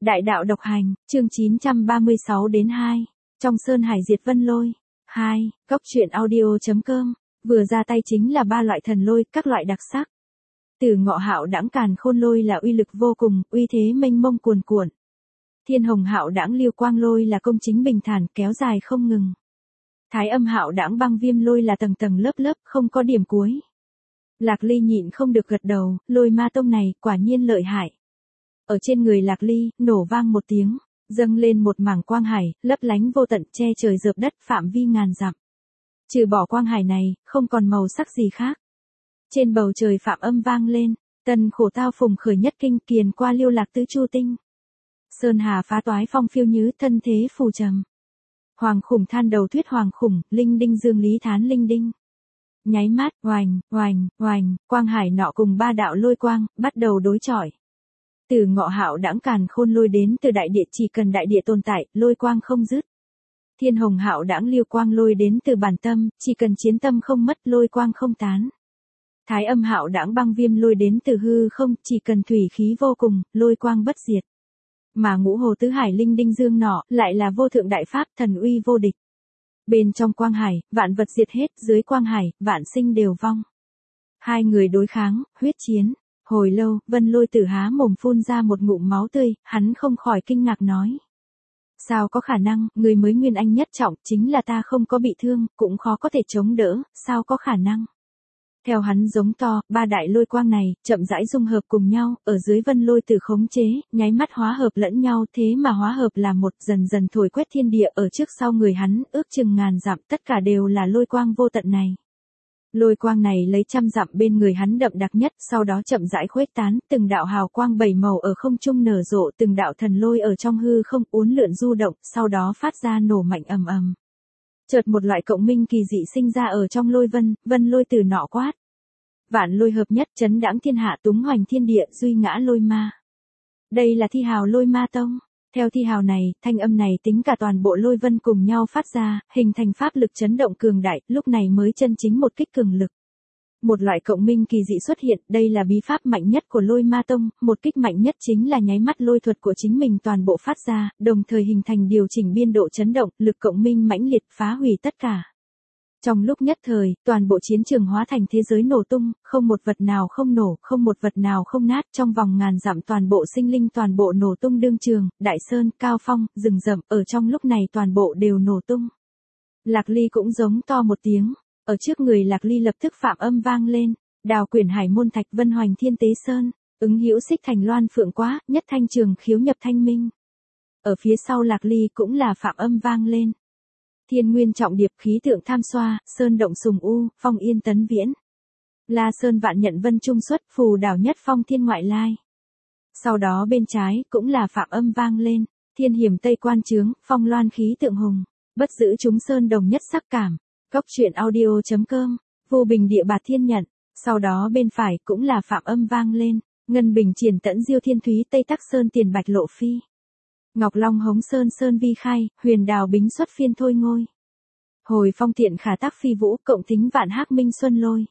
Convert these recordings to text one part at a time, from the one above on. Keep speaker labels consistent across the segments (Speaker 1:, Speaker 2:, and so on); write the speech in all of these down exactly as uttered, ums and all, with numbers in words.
Speaker 1: Đại đạo độc hành, chương chín trăm ba mươi sáu đến hai. Trong Sơn Hải diệt Vân Lôi. hai. Cốc truyện audio.com. Vừa ra tay chính là ba loại thần lôi, các loại đặc sắc. Từ Ngọ Hạo Đãng Càn Khôn Lôi là uy lực vô cùng, uy thế mênh mông cuồn cuộn. Thiên Hồng Hạo Đãng Liêu Quang Lôi là công chính bình thản, kéo dài không ngừng. Thái Âm Hạo Đãng Băng Viêm Lôi là tầng tầng lớp lớp, không có điểm cuối. Lạc Ly nhịn không được gật đầu, Lôi Ma Tông này quả nhiên lợi hại. Ở trên người Lạc Ly, nổ vang một tiếng, dâng lên một mảng quang hải, lấp lánh vô tận, che trời rợp đất, phạm vi ngàn dặm. Trừ bỏ quang hải này, không còn màu sắc gì khác. Trên bầu trời phạm âm vang lên, tần khổ tao phùng khởi nhất kinh, kiền qua liêu lạc tứ chu tinh. Sơn hà phá toái phong phiêu nhứ, thân thế phù trầm. Hoàng khủng than đầu thuyết hoàng khủng, linh đinh dương lý thán linh đinh. Nháy mắt, oành, oành, oành, quang hải nọ cùng ba đạo lôi quang, bắt đầu đối chọi. Từ Ngọ Hạo Đãng Càn Khôn Lôi đến từ đại địa, chỉ cần đại địa tồn tại, lôi quang không dứt. Thiên Hồng Hạo Đãng Liêu Quang Lôi đến từ bản tâm, chỉ cần chiến tâm không mất, lôi quang không tán. Thái Âm Hạo Đãng Băng Viêm Lôi đến từ hư không, chỉ cần thủy khí vô cùng, lôi quang bất diệt. Mà Ngũ Hồ Tứ Hải Linh Đinh Dương nọ, lại là vô thượng đại pháp, thần uy vô địch. Bên trong quang hải, vạn vật diệt hết, dưới quang hải, vạn sinh đều vong. Hai người đối kháng, huyết chiến. Hồi lâu, Vân Lôi Tử há mồm phun ra một ngụm máu tươi, hắn không khỏi kinh ngạc nói. Sao có khả năng, người mới nguyên anh nhất trọng, chính là ta không có bị thương, cũng khó có thể chống đỡ, sao có khả năng. Theo hắn giống to, ba đại lôi quang này, chậm rãi dung hợp cùng nhau, ở dưới Vân Lôi Tử khống chế, nháy mắt hóa hợp lẫn nhau, thế mà hóa hợp là một, dần dần thổi quét thiên địa ở trước sau người hắn, ước chừng ngàn dặm, tất cả đều là lôi quang vô tận này. Lôi quang này lấy trăm dặm bên người hắn đậm đặc nhất, sau đó chậm rãi khuếch tán, từng đạo hào quang bảy màu ở không trung nở rộ, từng đạo thần lôi ở trong hư không uốn lượn du động, sau đó phát ra nổ mạnh ầm ầm. Chợt một loại cộng minh kỳ dị sinh ra ở trong lôi vân, Vân Lôi Tử nọ quát. Vạn lôi hợp nhất, chấn đãng thiên hạ, túng hoành thiên địa, duy ngã lôi ma. Đây là thi hào Lôi Ma Tông. Theo thi hào này, thanh âm này tính cả toàn bộ lôi vân cùng nhau phát ra, hình thành pháp lực chấn động cường đại, lúc này mới chân chính một kích cường lực. Một loại cộng minh kỳ dị xuất hiện, đây là bí pháp mạnh nhất của Lôi Ma Tông, một kích mạnh nhất chính là nháy mắt lôi thuật của chính mình toàn bộ phát ra, đồng thời hình thành điều chỉnh biên độ chấn động, lực cộng minh mãnh liệt phá hủy tất cả. Trong lúc nhất thời, toàn bộ chiến trường hóa thành thế giới nổ tung, không một vật nào không nổ, không một vật nào không nát, trong vòng ngàn dặm toàn bộ sinh linh toàn bộ nổ tung đương trường, đại sơn, cao phong, rừng rậm, ở trong lúc này toàn bộ đều nổ tung. Lạc Ly cũng giống to một tiếng, ở trước người Lạc Ly lập tức phạm âm vang lên, đào quyển hải môn thạch vân hoành thiên tế sơn, ứng hữu xích thành loan phượng quá, nhất thanh trường khiếu nhập thanh minh. Ở phía sau Lạc Ly cũng là phạm âm vang lên. Thiên nguyên trọng điệp khí tượng tham xoa, sơn động sùng u, phong yên tấn viễn. La sơn vạn nhận vân trung xuất, phù đảo nhất phong thiên ngoại lai. Sau đó bên trái, cũng là phạm âm vang lên, thiên hiểm tây quan trướng, phong loan khí tượng hùng. Bất giữ chúng sơn đồng nhất sắc cảm. Cốc truyện audio.com, vô bình địa bạt thiên nhận. Sau đó bên phải, cũng là phạm âm vang lên, ngân bình triển tẫn diêu thiên thúy tây tắc sơn tiền bạch lộ phi. Ngọc Long hống sơn sơn vi khai, huyền đào bính xuất phiên thôi ngôi. Hồi phong thiện khả tác phi vũ, cộng tính vạn hắc minh xuân lôi.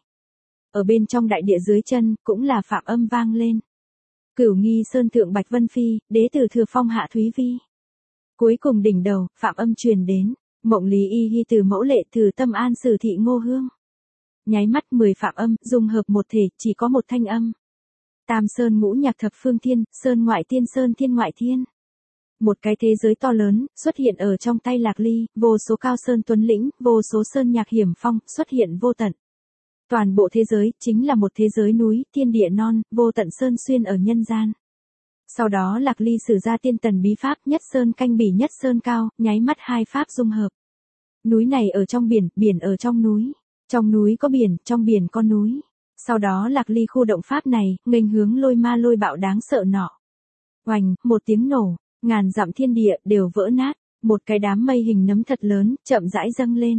Speaker 1: Ở bên trong đại địa dưới chân, cũng là phạm âm vang lên. Cửu nghi sơn thượng bạch vân phi, đế tử thừa phong hạ thúy vi. Cuối cùng đỉnh đầu, phạm âm truyền đến, mộng lý y hy từ mẫu lệ từ tâm an sử thị ngô hương. Nháy mắt mười phạm âm, dung hợp một thể, chỉ có một thanh âm. Tam sơn ngũ nhạc thập phương thiên, sơn ngoại tiên sơn thiên ngoại thiên. Một cái thế giới to lớn, xuất hiện ở trong tay Lạc Ly, vô số cao sơn tuấn lĩnh, vô số sơn nhạc hiểm phong, xuất hiện vô tận. Toàn bộ thế giới, chính là một thế giới núi, thiên địa non, vô tận sơn xuyên ở nhân gian. Sau đó Lạc Ly sử ra tiên tần bí pháp nhất sơn canh bỉ nhất sơn cao, nháy mắt hai pháp dung hợp. Núi này ở trong biển, biển ở trong núi. Trong núi có biển, trong biển có núi. Sau đó Lạc Ly khu động pháp này, nghênh hướng lôi ma lôi bạo đáng sợ nọ. Oành, một tiếng nổ. Ngàn dặm thiên địa đều vỡ nát, một cái đám mây hình nấm thật lớn, chậm rãi dâng lên.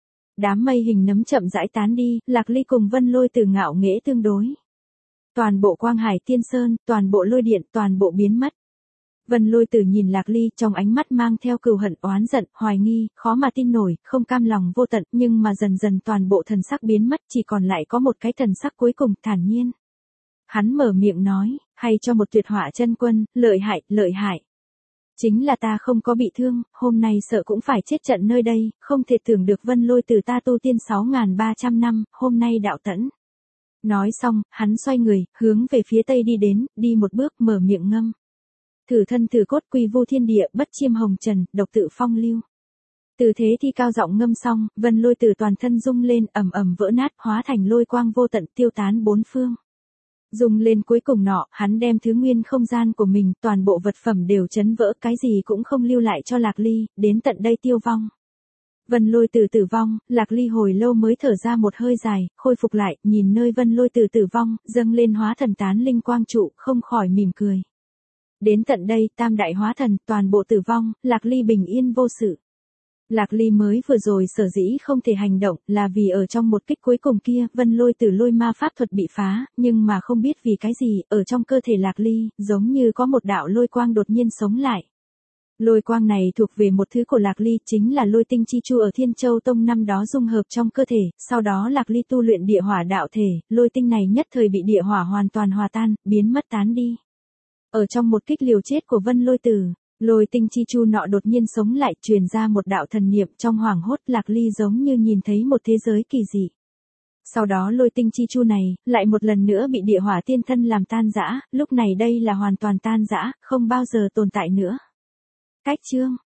Speaker 1: Đám mây hình nấm chậm rãi tán đi, Lạc Ly cùng Vân Lôi Tử ngạo nghễ tương đối. Toàn bộ quang hải tiên sơn, toàn bộ lôi điện, toàn bộ biến mất. Vân Lôi Tử nhìn Lạc Ly trong ánh mắt mang theo cừu hận oán giận, hoài nghi, khó mà tin nổi, không cam lòng vô tận, nhưng mà dần dần toàn bộ thần sắc biến mất, chỉ còn lại có một cái thần sắc cuối cùng, thản nhiên. Hắn mở miệng nói, hay cho một tuyệt hỏa chân quân, lợi hại, lợi hại. Chính là ta không có bị thương, hôm nay sợ cũng phải chết trận nơi đây, không thể tưởng được Vân Lôi Tử ta tu tiên sáu nghìn ba trăm năm, hôm nay đạo tẫn. Nói xong, hắn xoay người, hướng về phía tây đi đến, đi một bước mở miệng ngâm. Thử thân thử cốt quy vô thiên địa, bất chiêm hồng trần, độc tự phong lưu. Từ thế thi cao giọng ngâm xong, Vân Lôi Tử toàn thân rung lên, ầm ầm vỡ nát, hóa thành lôi quang vô tận tiêu tán bốn phương. Dùng lên cuối cùng nọ, hắn đem thứ nguyên không gian của mình, toàn bộ vật phẩm đều chấn vỡ, cái gì cũng không lưu lại cho Lạc Ly, đến tận đây tiêu vong. Vân Lôi Tử tử vong, Lạc Ly hồi lâu mới thở ra một hơi dài, khôi phục lại, nhìn nơi Vân Lôi Tử tử vong, dâng lên hóa thần tán linh quang trụ, không khỏi mỉm cười. Đến tận đây, tam đại hóa thần, toàn bộ tử vong, Lạc Ly bình yên vô sự. Lạc Ly mới vừa rồi sở dĩ không thể hành động là vì ở trong một kích cuối cùng kia, Vân Lôi Tử lôi ma pháp thuật bị phá, nhưng mà không biết vì cái gì, ở trong cơ thể Lạc Ly, giống như có một đạo lôi quang đột nhiên sống lại. Lôi quang này thuộc về một thứ của Lạc Ly, chính là lôi tinh chi chu ở Thiên Châu Tông năm đó dung hợp trong cơ thể, sau đó Lạc Ly tu luyện địa hỏa đạo thể, lôi tinh này nhất thời bị địa hỏa hoàn toàn hòa tan, biến mất tán đi. Ở trong một kích liều chết của Vân Lôi Tử, lôi tinh chi chu nọ đột nhiên sống lại, truyền ra một đạo thần niệm, trong hoảng hốt Lạc Ly giống như nhìn thấy một thế giới kỳ dị. Sau đó lôi tinh chi chu này, lại một lần nữa bị địa hỏa tiên thân làm tan rã, lúc này đây là hoàn toàn tan rã, không bao giờ tồn tại nữa. Cách chương